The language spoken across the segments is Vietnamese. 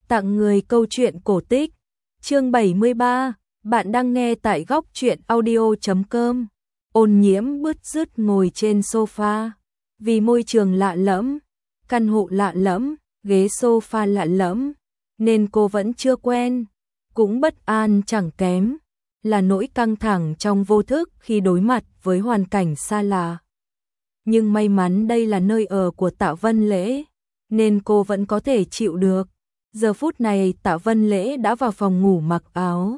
Tặng người câu chuyện cổ tích. Chương 73, bạn đang nghe tại góc truyện audio.com. Ôn Nhiễm bứt rứt ngồi trên sofa. Vì môi trường lạ lẫm, căn hộ lạ lẫm, ghế sofa lạ lẫm, nên cô vẫn chưa quen, cũng bất an chẳng kém, là nỗi căng thẳng trong vô thức khi đối mặt với hoàn cảnh xa lạ. Nhưng may mắn đây là nơi ở của Tạ Vân Lễ, nên cô vẫn có thể chịu được. Giờ phút này Tạ Vân Lễ đã vào phòng ngủ mặc áo.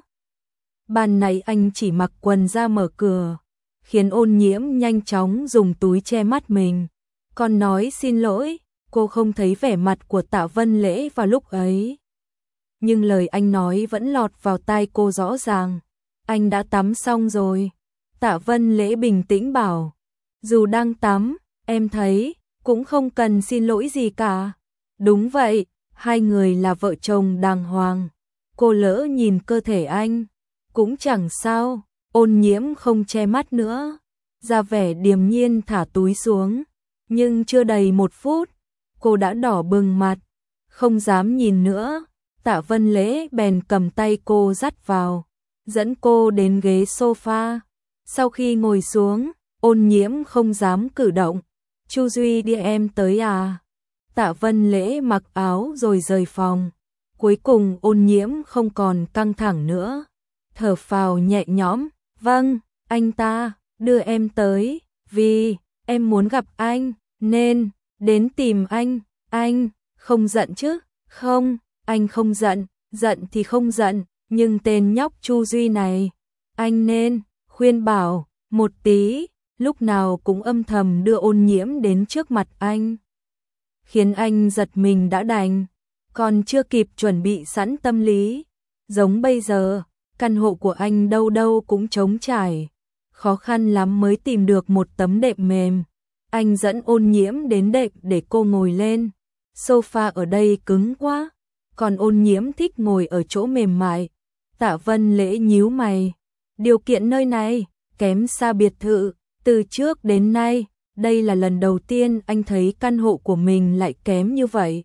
Ban nãy anh chỉ mặc quần ra mở cửa, khiến Ôn Nhiễm nhanh chóng dùng túi che mắt mình. Còn nói xin lỗi, cô không thấy vẻ mặt của Tạ Vân Lễ vào lúc ấy. Nhưng lời anh nói vẫn lọt vào tai cô rõ ràng. Anh đã tắm xong rồi. Tạ Vân Lễ bình tĩnh bảo. Dù đang tắm, em thấy, cũng không cần xin lỗi gì cả. Đúng vậy, hai người là vợ chồng đàng hoàng. Cô lỡ nhìn cơ thể anh, cũng chẳng sao. Ôn Nhiễm không che mắt nữa, ra vẻ điềm nhiên thả túi xuống. Nhưng chưa đầy 1 phút, cô đã đỏ bừng mặt, không dám nhìn nữa. Tạ Vân Lễ bèn cầm tay cô dắt vào, dẫn cô đến ghế sofa. Sau khi ngồi xuống, Ôn Nhiễm không dám cử động. Chu Duy đi em tới à? Tạ Vân Lễ mặc áo rồi rời phòng. Cuối cùng Ôn Nhiễm không còn căng thẳng nữa, thở phào nhẹ nhõm. Vâng, anh ta đưa em tới, vì em muốn gặp anh, nên đến tìm anh. Anh không giận chứ? Không, anh không giận, giận thì không giận, nhưng tên nhóc Chu Duy này, anh nên khuyên bảo một tí. Lúc nào cũng âm thầm đưa Ôn Nhiễm đến trước mặt anh, khiến anh giật mình đã đành, còn chưa kịp chuẩn bị sẵn tâm lý. Giống bây giờ, căn hộ của anh đâu đâu cũng trống trải, khó khăn lắm mới tìm được một tấm đệm mềm. Anh dẫn Ôn Nhiễm đến đệm để cô ngồi lên. Sofa ở đây cứng quá, còn Ôn Nhiễm thích ngồi ở chỗ mềm mại. Tạ Vân Lễ nhíu mày, điều kiện nơi này kém xa biệt thự. Từ trước đến nay, đây là lần đầu tiên anh thấy căn hộ của mình lại kém như vậy,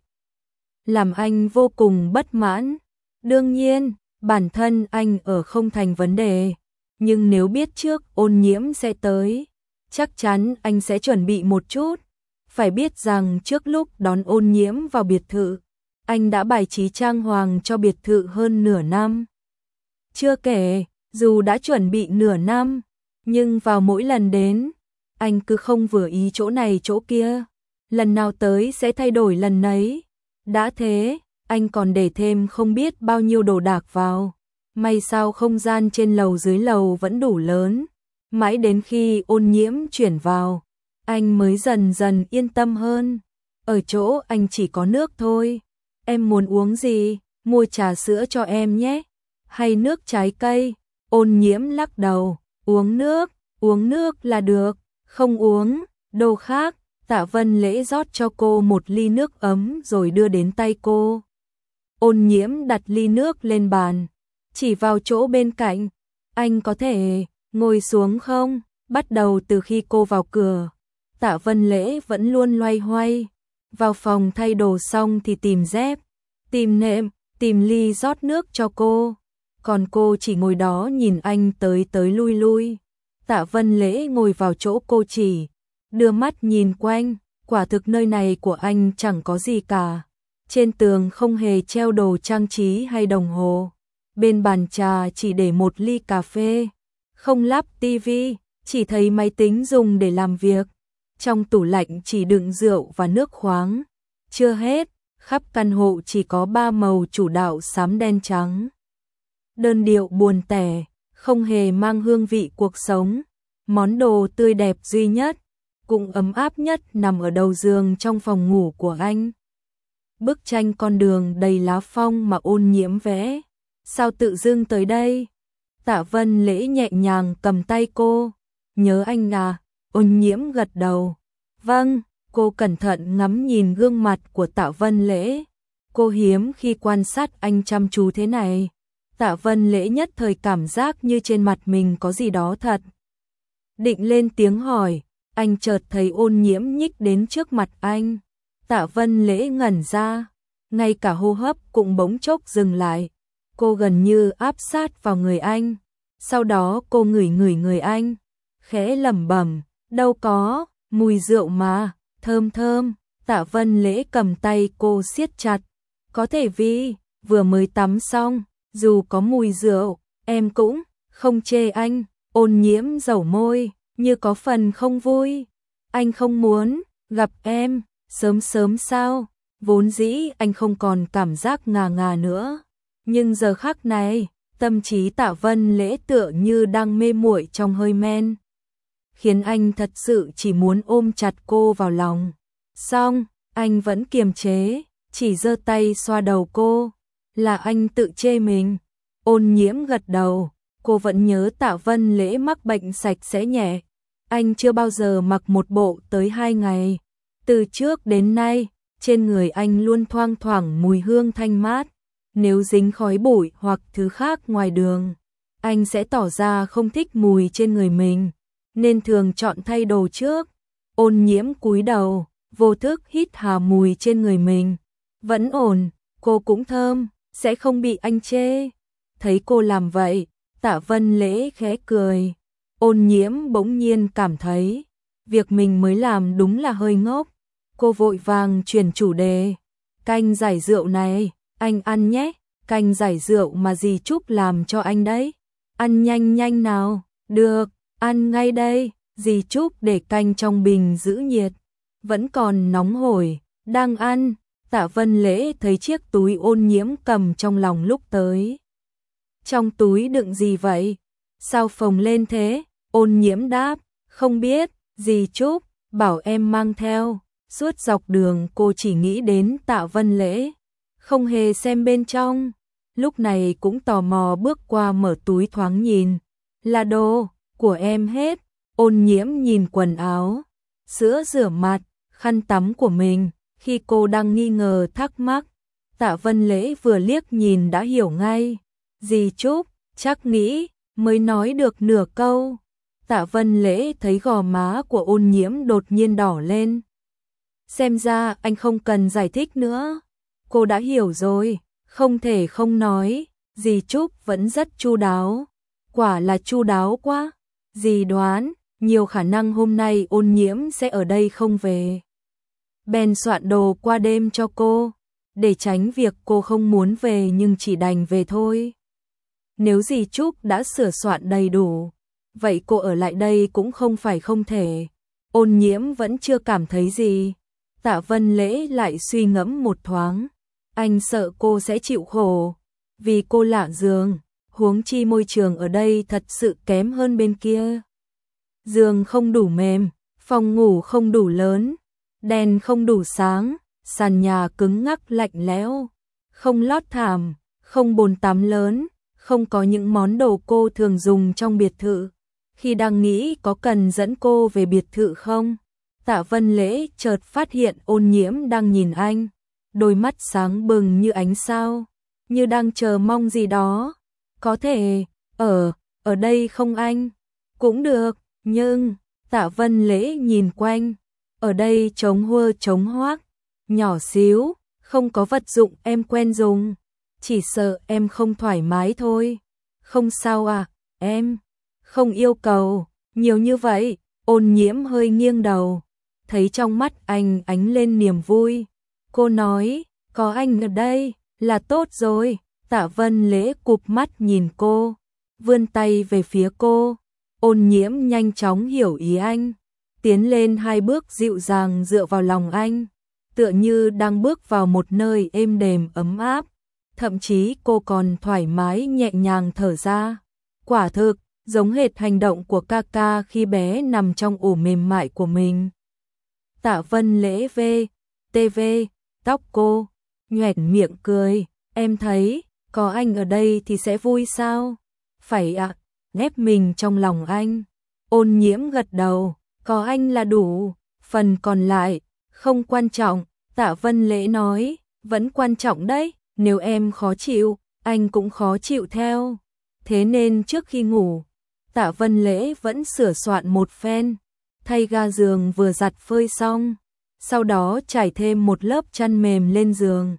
làm anh vô cùng bất mãn. Đương nhiên, bản thân anh ở không thành vấn đề, nhưng nếu biết trước Ôn Nhiễm sẽ tới, chắc chắn anh sẽ chuẩn bị một chút. Phải biết rằng trước lúc đón Ôn Nhiễm vào biệt thự, anh đã bài trí trang hoàng cho biệt thự hơn nửa năm. Chưa kể, dù đã chuẩn bị nửa năm, nhưng vào mỗi lần đến, anh cứ không vừa ý chỗ này chỗ kia. Lần nào tới sẽ thay đổi lần nấy. Đã thế, anh còn để thêm không biết bao nhiêu đồ đạc vào. May sao không gian trên lầu dưới lầu vẫn đủ lớn. Mãi đến khi Ôn Nhiễm chuyển vào, anh mới dần dần yên tâm hơn. Ở chỗ anh chỉ có nước thôi. Em muốn uống gì? Mua trà sữa cho em nhé. Hay nước trái cây? Ôn Nhiễm lắc đầu. Uống nước là được, không uống đồ khác. Tạ Vân Lễ rót cho cô một ly nước ấm rồi đưa đến tay cô. Ôn Nhiễm đặt ly nước lên bàn, chỉ vào chỗ bên cạnh. Anh có thể ngồi xuống không? Bắt đầu từ khi cô vào cửa, Tạ Vân Lễ vẫn luôn loay hoay. Vào phòng thay đồ xong thì tìm dép, tìm nệm, tìm ly rót nước cho cô. Còn cô chỉ ngồi đó nhìn anh tới tới lui lui. Tạ Vân Lễ ngồi vào chỗ cô chỉ, đưa mắt nhìn quanh. Quả thực nơi này của anh chẳng có gì cả. Trên tường không hề treo đồ trang trí hay đồng hồ. Bên bàn trà chỉ để một ly cà phê. Không lắp tivi, chỉ thấy máy tính dùng để làm việc. Trong tủ lạnh chỉ đựng rượu và nước khoáng. Chưa hết, khắp căn hộ chỉ có 3 màu chủ đạo xám đen trắng. Đơn điệu buồn tẻ, không hề mang hương vị cuộc sống. Món đồ tươi đẹp duy nhất, cũng ấm áp nhất nằm ở đầu giường trong phòng ngủ của anh. Bức tranh con đường đầy lá phong mà Ôn Nhiễm vẽ. Sao tự dưng tới đây? Tạ Vân Lễ nhẹ nhàng cầm tay cô. Nhớ anh à? Ôn Nhiễm gật đầu. Vâng, cô cẩn thận ngắm nhìn gương mặt của Tạ Vân Lễ. Cô hiếm khi quan sát anh chăm chú thế này. Tạ Vân Lễ nhất thời cảm giác như trên mặt mình có gì đó thật. Định lên tiếng hỏi, anh chợt thấy Ôn Nhiễm nhích đến trước mặt anh. Tạ Vân Lễ ngẩn ra, ngay cả hô hấp cũng bỗng chốc dừng lại. Cô gần như áp sát vào người anh. Sau đó cô ngửi ngửi người anh, khẽ lẩm bẩm, đâu có, mùi rượu mà, thơm thơm. Tạ Vân Lễ cầm tay cô siết chặt, có thể vì vừa mới tắm xong, dù có mùi rượu, em cũng không chê anh. Ôn Nhiễm dẩu môi, như có phần không vui. Anh không muốn gặp em, sớm sớm sao? Vốn dĩ anh không còn cảm giác ngà ngà nữa. Nhưng giờ khắc này, tâm trí Tạ Vân Lễ tựa như đang mê muội trong hơi men, khiến anh thật sự chỉ muốn ôm chặt cô vào lòng. Xong, anh vẫn kiềm chế, chỉ giơ tay xoa đầu cô. Là anh tự chê mình. Ôn Nhiễm gật đầu, cô vẫn nhớ Tạ Vân Lễ mắc bệnh sạch sẽ nhẹ. Anh chưa bao giờ mặc một bộ tới 2 ngày. Từ trước đến nay, trên người anh luôn thoang thoảng mùi hương thanh mát. Nếu dính khói bụi hoặc thứ khác ngoài đường, anh sẽ tỏ ra không thích mùi trên người mình, nên thường chọn thay đồ trước. Ôn Nhiễm cúi đầu, vô thức hít hà mùi trên người mình. Vẫn ổn, cô cũng thơm, sẽ không bị anh chê. Thấy cô làm vậy, Tạ Vân Lễ khẽ cười. Ôn Nhiễm bỗng nhiên cảm thấy, việc mình mới làm đúng là hơi ngốc. Cô vội vàng chuyển chủ đề. Canh giải rượu này, anh ăn nhé. Canh giải rượu mà dì Trúc làm cho anh đấy. Ăn nhanh nhanh nào. Được, ăn ngay đây. Dì Trúc để canh trong bình giữ nhiệt, vẫn còn nóng hổi. Đang ăn, Tạ Vân Lễ thấy chiếc túi Ôn Nhiễm cầm trong lòng lúc tới. Trong túi đựng gì vậy? Sao phồng lên thế? Ôn Nhiễm đáp, không biết, dì Trúc bảo em mang theo. Suốt dọc đường cô chỉ nghĩ đến Tạ Vân Lễ, không hề xem bên trong. Lúc này cũng tò mò bước qua mở túi thoáng nhìn. Là đồ của em hết. Ôn Nhiễm nhìn quần áo, sữa rửa mặt, khăn tắm của mình. Khi cô đang nghi ngờ thắc mắc, Tạ Vân Lễ vừa liếc nhìn đã hiểu ngay. Dì Trúc chắc nghĩ, mới nói được nửa câu. Tạ Vân Lễ thấy gò má của Ôn Nhiễm đột nhiên đỏ lên. Xem ra anh không cần giải thích nữa. Cô đã hiểu rồi, không thể không nói. Dì Trúc vẫn rất chu đáo. Quả là chu đáo quá. Dì đoán, nhiều khả năng hôm nay Ôn Nhiễm sẽ ở đây không về. Bèn soạn đồ qua đêm cho cô, để tránh việc cô không muốn về nhưng chỉ đành về thôi. Nếu dì Trúc đã sửa soạn đầy đủ, vậy cô ở lại đây cũng không phải không thể. Ôn Nhiễm vẫn chưa cảm thấy gì. Tạ Vân Lễ lại suy ngẫm một thoáng. Anh sợ cô sẽ chịu khổ, vì cô lạ giường, huống chi môi trường ở đây thật sự kém hơn bên kia. Giường không đủ mềm, phòng ngủ không đủ lớn, đèn không đủ sáng, sàn nhà cứng ngắc lạnh lẽo, không lót thảm, không bồn tắm lớn, không có những món đồ cô thường dùng trong biệt thự. Khi đang nghĩ có cần dẫn cô về biệt thự không, Tạ Vân Lễ chợt phát hiện Ôn Nhiễm đang nhìn anh, đôi mắt sáng bừng như ánh sao, như đang chờ mong gì đó. Có thể, ở đây không anh? Cũng được, nhưng, Tạ Vân Lễ nhìn quanh, ở đây trống huơ trống hoác, nhỏ xíu, không có vật dụng em quen dùng, chỉ sợ em không thoải mái thôi. Không sao à, em không yêu cầu nhiều như vậy. Ôn Nhiễm hơi nghiêng đầu, thấy trong mắt anh ánh lên niềm vui. Cô nói, có anh ở đây là tốt rồi. Tạ Vân Lễ cụp mắt nhìn cô, vươn tay về phía cô. Ôn Nhiễm nhanh chóng hiểu ý anh, tiến lên 2 bước dịu dàng dựa vào lòng anh, tựa như đang bước vào một nơi êm đềm ấm áp. Thậm chí cô còn thoải mái nhẹ nhàng thở ra. Quả thực, giống hệt hành động của Kaka khi bé nằm trong ổ mềm mại của mình. Tạ Vân Lễ TV, tóc cô, nhoẻn miệng cười. Em thấy, có anh ở đây thì sẽ vui sao? Phải ạ, ghép mình trong lòng anh. Ôn Nhiễm gật đầu, có anh là đủ, phần còn lại, không quan trọng. Tạ Vân Lễ nói, vẫn quan trọng đấy, nếu em khó chịu, anh cũng khó chịu theo. Thế nên trước khi ngủ, Tạ Vân Lễ vẫn sửa soạn một phen, thay ga giường vừa giặt phơi xong, sau đó trải thêm một lớp chăn mềm lên giường,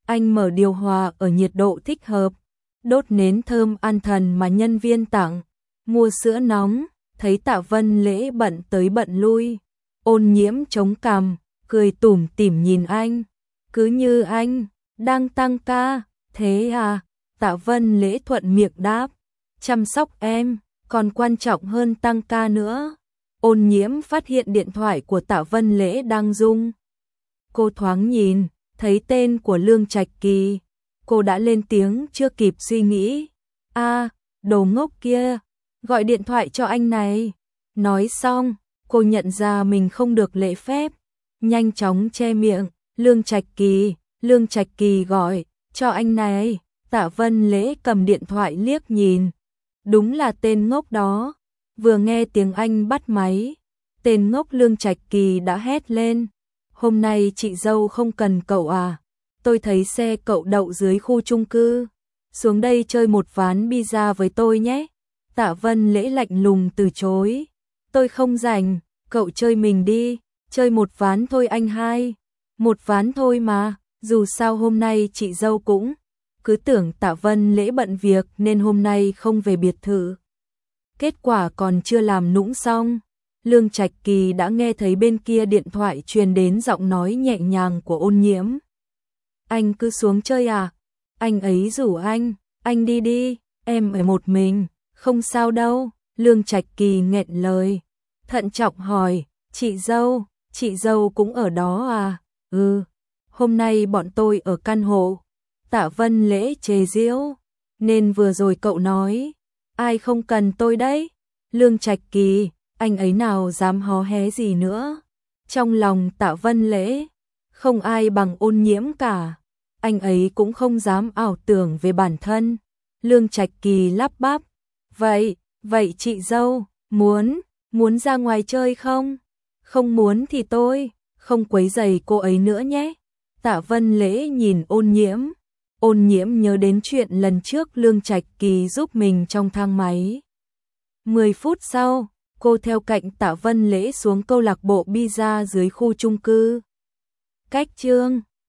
Anh mở điều hòa ở nhiệt độ thích hợp, đốt nến thơm an thần mà nhân viên tặng, mua sữa nóng, thấy Tạ Vân Lễ bận tới bận lui. Ôn Nhiễm chống cằm, cười tủm tỉm nhìn anh. Cứ như anh đang tăng ca, thế à? Tạ Vân Lễ thuận miệng đáp. Chăm sóc em, còn quan trọng hơn tăng ca nữa. Ôn Nhiễm phát hiện điện thoại của Tạ Vân Lễ đang rung. Cô thoáng nhìn, thấy tên của Lương Trạch Kỳ. Cô đã lên tiếng chưa kịp suy nghĩ. À, đồ ngốc kia, gọi điện thoại cho anh này. Nói xong, cô nhận ra mình không được lễ phép. Nhanh chóng che miệng, Lương Trạch Kỳ gọi, cho anh này. Tạ Vân Lễ cầm điện thoại liếc nhìn. Đúng là tên ngốc đó. Vừa nghe tiếng anh bắt máy, tên ngốc Lương Trạch Kỳ đã hét lên. Hôm nay chị dâu không cần cậu à? Tôi thấy xe cậu đậu dưới khu chung cư. Xuống đây chơi một ván pizza với tôi nhé. Tạ Vân Lễ lạnh lùng từ chối. Tôi không rảnh, cậu chơi mình đi. Chơi một ván thôi anh hai. Một ván thôi mà, dù sao hôm nay chị dâu cũng cứ tưởng Tạ Vân Lễ bận việc nên hôm nay không về biệt thự. Kết quả còn chưa làm nũng xong, Lương Trạch Kỳ đã nghe thấy bên kia điện thoại truyền đến giọng nói nhẹ nhàng của Ôn Nhiễm. Anh cứ xuống chơi à? Anh ấy rủ anh đi đi, em ở một mình, không sao đâu. Lương Trạch Kỳ nghẹn lời, thận trọng hỏi, chị dâu cũng ở đó à? Ừ, hôm nay bọn tôi ở căn hộ. Tạ Vân Lễ chế giễu, nên vừa rồi cậu nói, ai không cần tôi đấy? Lương Trạch Kỳ, anh ấy nào dám hó hé gì nữa. Trong lòng Tạ Vân Lễ, không ai bằng Ôn Nhiễm cả. Anh ấy cũng không dám ảo tưởng về bản thân. Lương Trạch Kỳ lắp bắp, vậy chị dâu, muốn ra ngoài chơi không? Không muốn thì tôi không quấy rầy cô ấy nữa nhé. Tạ Vân Lễ nhìn Ôn Nhiễm nhớ đến chuyện lần trước Lương Trạch Kỳ giúp mình trong thang máy. 10 phút sau, cô theo cạnh Tạ Vân Lễ xuống câu lạc bộ pizza dưới khu chung cư. Cách chương